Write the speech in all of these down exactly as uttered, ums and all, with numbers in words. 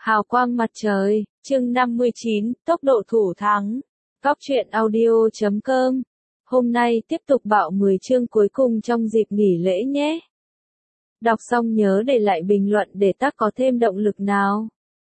Hào quang mặt trời, chương năm mươi chín, tốc độ thủ thắng. Góc truyện audio chấm com. Hôm nay tiếp tục bạo mười chương cuối cùng trong dịp nghỉ lễ nhé. Đọc xong nhớ để lại bình luận để tác có thêm động lực nào.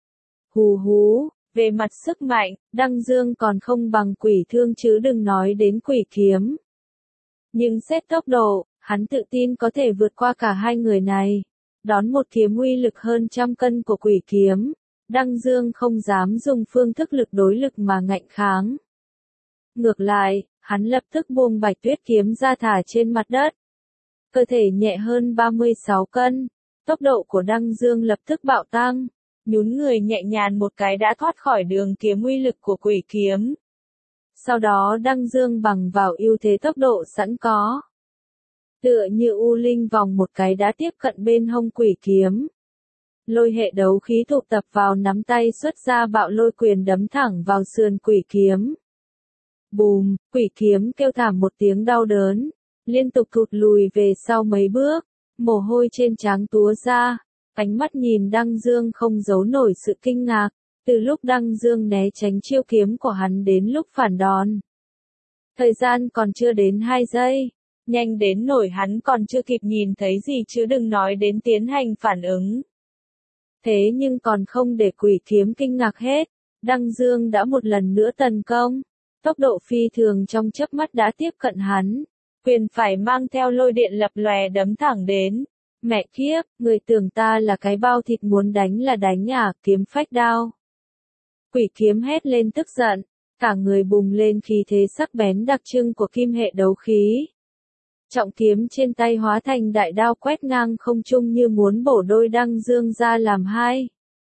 Hù hú, về mặt sức mạnh, Đăng Dương còn không bằng Quỷ Thương chứ đừng nói đến Quỷ Kiếm. Nhưng xét tốc độ, hắn tự tin có thể vượt qua cả hai người này. Đón một kiếm uy lực hơn trăm cân của Quỷ Kiếm, Đăng Dương không dám dùng phương thức lực đối lực mà ngạnh kháng. Ngược lại, hắn lập tức buông Bạch Tuyết kiếm ra thả trên mặt đất. Cơ thể nhẹ hơn ba mươi sáu cân, tốc độ của Đăng Dương lập tức bạo tăng, nhún người nhẹ nhàng một cái đã thoát khỏi đường kiếm uy lực của Quỷ Kiếm. Sau đó Đăng Dương bằng vào ưu thế tốc độ sẵn có. Tựa như u linh vòng một cái đã tiếp cận bên hông Quỷ Kiếm. Lôi hệ đấu khí tụ tập vào nắm tay xuất ra bạo lôi quyền đấm thẳng vào sườn Quỷ Kiếm. Bùm, Quỷ Kiếm kêu thảm một tiếng đau đớn, liên tục thụt lùi về sau mấy bước, mồ hôi trên trán túa ra, ánh mắt nhìn Đăng Dương không giấu nổi sự kinh ngạc, từ lúc Đăng Dương né tránh chiêu kiếm của hắn đến lúc phản đòn. Thời gian còn chưa đến hai giây, nhanh đến nổi hắn còn chưa kịp nhìn thấy gì chứ đừng nói đến tiến hành phản ứng. Thế nhưng còn không để Quỷ Kiếm kinh ngạc hết, Đăng Dương đã một lần nữa tấn công, tốc độ phi thường trong chớp mắt đã tiếp cận hắn, quyền phải mang theo lôi điện lập lòe đấm thẳng đến. Mẹ kiếp, người tưởng ta là cái bao thịt muốn đánh là đánh à, kiếm phách đao. Quỷ Kiếm hét lên tức giận, cả người bùng lên khí thế sắc bén đặc trưng của kim hệ đấu khí. Trọng kiếm trên tay hóa thành đại đao quét ngang không trung như muốn bổ đôi Đăng Dương ra làm hai.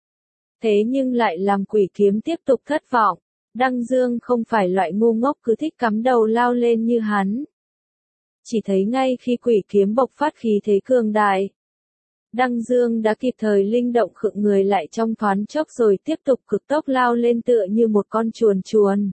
Thế nhưng lại làm Quỷ Kiếm tiếp tục thất vọng, Đăng Dương không phải loại ngu ngốc cứ thích cắm đầu lao lên như hắn. Chỉ thấy ngay khi Quỷ Kiếm bộc phát khí thế cường đại, Đăng Dương đã kịp thời linh động khựng người lại trong thoáng chốc rồi tiếp tục cực tốc lao lên tựa như một con chuồn chuồn.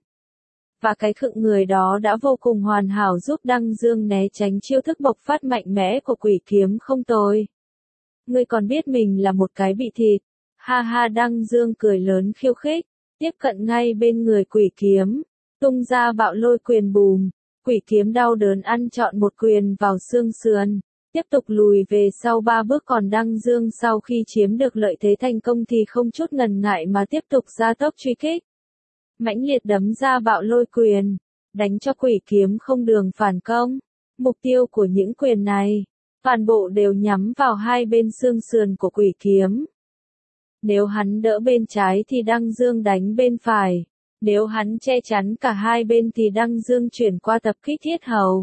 Và cái khựng người đó đã vô cùng hoàn hảo giúp Đăng Dương né tránh chiêu thức bộc phát mạnh mẽ của Quỷ Kiếm không tồi. Ngươi còn biết mình là một cái bị thịt. Ha ha, Đăng Dương cười lớn khiêu khích, tiếp cận ngay bên người Quỷ Kiếm, tung ra bạo lôi quyền bùm. Quỷ Kiếm đau đớn ăn trọn một quyền vào xương sườn, tiếp tục lùi về sau ba bước, còn Đăng Dương sau khi chiếm được lợi thế thành công thì không chút ngần ngại mà tiếp tục gia tốc truy kích. Mãnh liệt đấm ra bạo lôi quyền, đánh cho Quỷ Kiếm không đường phản công. Mục tiêu của những quyền này, toàn bộ đều nhắm vào hai bên xương sườn của Quỷ Kiếm. Nếu hắn đỡ bên trái thì Đăng Dương đánh bên phải. Nếu hắn che chắn cả hai bên thì Đăng Dương chuyển qua tập kích thiết hầu,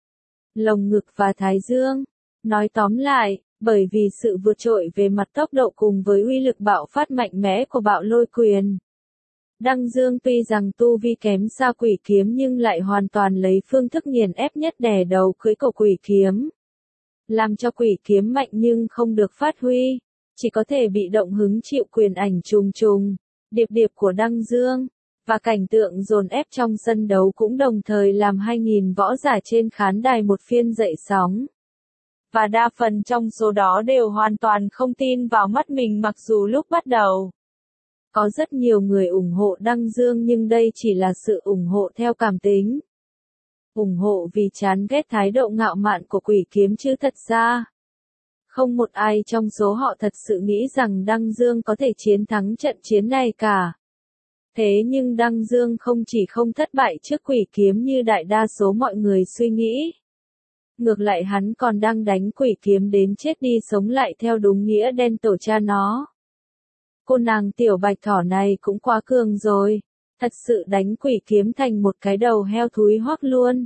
lồng ngực và thái dương. Nói tóm lại, bởi vì sự vượt trội về mặt tốc độ cùng với uy lực bạo phát mạnh mẽ của bạo lôi quyền, Đăng Dương tuy rằng tu vi kém xa Quỷ Kiếm nhưng lại hoàn toàn lấy phương thức nghiền ép nhất đè đầu cưỡi của Quỷ Kiếm. Làm cho Quỷ Kiếm mạnh nhưng không được phát huy, chỉ có thể bị động hứng chịu quyền ảnh trùng trùng, điệp điệp của Đăng Dương. Và cảnh tượng dồn ép trong sân đấu cũng đồng thời làm hai nghìn võ giả trên khán đài một phiên dậy sóng. Và đa phần trong số đó đều hoàn toàn không tin vào mắt mình mặc dù lúc bắt đầu. Có rất nhiều người ủng hộ Đăng Dương nhưng đây chỉ là sự ủng hộ theo cảm tính. Ủng hộ vì chán ghét thái độ ngạo mạn của Quỷ Kiếm chứ thật ra. Không một ai trong số họ thật sự nghĩ rằng Đăng Dương có thể chiến thắng trận chiến này cả. Thế nhưng Đăng Dương không chỉ không thất bại trước Quỷ Kiếm như đại đa số mọi người suy nghĩ. Ngược lại hắn còn đang đánh Quỷ Kiếm đến chết đi sống lại theo đúng nghĩa đen tổ cha nó. Cô nàng tiểu bạch thỏ này cũng quá cường rồi, thật sự đánh Quỷ Kiếm thành một cái đầu heo thúi hoắc luôn.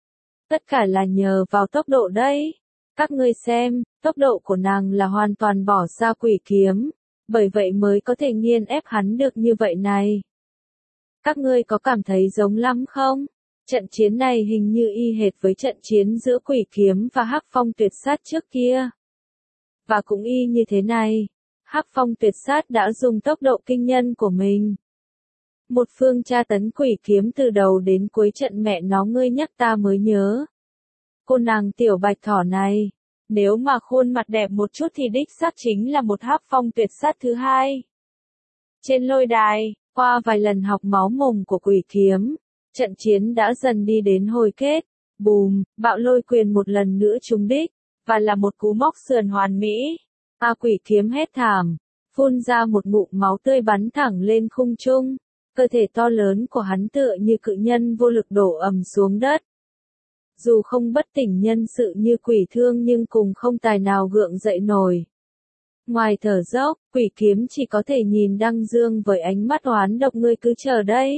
Tất cả là nhờ vào tốc độ đấy. Các ngươi xem, tốc độ của nàng là hoàn toàn bỏ xa Quỷ Kiếm, bởi vậy mới có thể nghiền ép hắn được như vậy này. Các ngươi có cảm thấy giống lắm không? Trận chiến này hình như y hệt với trận chiến giữa Quỷ Kiếm và Hắc Phong Tuyệt Sát trước kia. Và cũng y như thế này, Hắc Phong Tuyệt Sát đã dùng tốc độ kinh nhân của mình. Một phương tra tấn Quỷ Kiếm từ đầu đến cuối, trận mẹ nó ngươi nhắc ta mới nhớ. Cô nàng tiểu bạch thỏ này, nếu mà khuôn mặt đẹp một chút thì đích xác chính là một Hắc Phong Tuyệt Sát thứ hai. Trên lôi đài, qua vài lần học máu mồm của quỷ kiếm, trận chiến đã dần đi đến hồi kết. Bùm, bạo lôi quyền một lần nữa trúng đích, và là một cú móc sườn hoàn mỹ. A quỷ kiếm hét thảm, phun ra một ngụm máu tươi bắn thẳng lên khung trung. Cơ thể to lớn của hắn tựa như cự nhân vô lực đổ ầm xuống đất. Dù không bất tỉnh nhân sự như quỷ thương nhưng cùng không tài nào gượng dậy nổi. Ngoài thở dốc, quỷ kiếm chỉ có thể nhìn Đăng Dương với ánh mắt oán độc, ngươi cứ chờ đấy.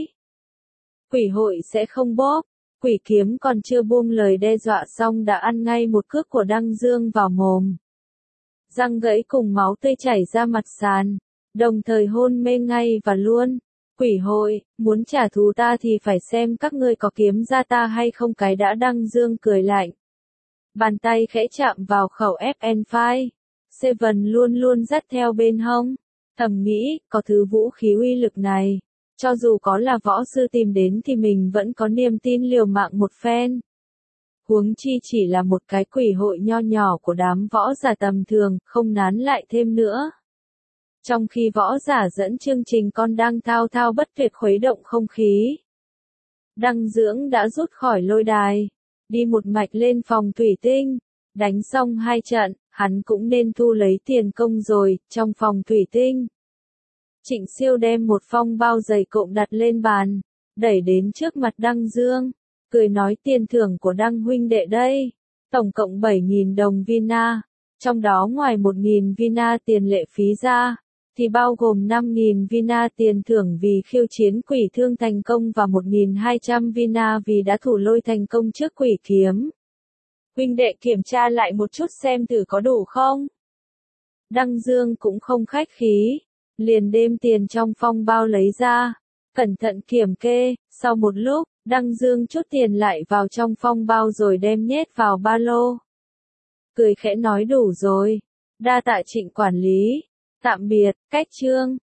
Quỷ hội sẽ không bóp. Quỷ kiếm còn chưa buông lời đe dọa xong đã ăn ngay một cước của Đăng Dương vào mồm. Răng gãy cùng máu tươi chảy ra mặt sàn, đồng thời hôn mê ngay và luôn. Quỷ hội, muốn trả thù ta thì phải xem các ngươi có kiếm ra ta hay không, cái đã. Đăng Dương cười lạnh. Bàn tay khẽ chạm vào khẩu ép en năm. Seven luôn luôn dắt theo bên hông. Thầm nghĩ, có thứ vũ khí uy lực này. Cho dù có là võ sư tìm đến thì mình vẫn có niềm tin liều mạng một phen. Huống chi chỉ là một cái quỷ hội nho nhỏ của đám võ giả tầm thường, không nán lại thêm nữa. Trong khi võ giả dẫn chương trình còn đang thao thao bất tuyệt khuấy động không khí. Đăng Dưỡng đã rút khỏi lôi đài, đi một mạch lên phòng thủy tinh. Đánh xong hai trận, hắn cũng nên thu lấy tiền công rồi. Trong phòng thủy tinh, Trịnh Siêu đem một phong bao dày cộm đặt lên bàn, đẩy đến trước mặt Đăng Dương, cười nói tiền thưởng của Đăng huynh đệ đây, tổng cộng bảy nghìn đồng vina, trong đó ngoài một nghìn vina tiền lệ phí ra, thì bao gồm năm nghìn vina tiền thưởng vì khiêu chiến quỷ thương thành công và một nghìn hai trăm vina vì đã thủ lôi thành công trước quỷ kiếm. Huynh đệ kiểm tra lại một chút xem thử có đủ không? Đăng Dương cũng không khách khí, liền đem tiền trong phong bao lấy ra, cẩn thận kiểm kê. Sau một lúc, Đăng Dương chút tiền lại vào trong phong bao rồi đem nhét vào ba lô. Cười khẽ nói đủ rồi, đa tạ Trịnh quản lý, tạm biệt. Cách chương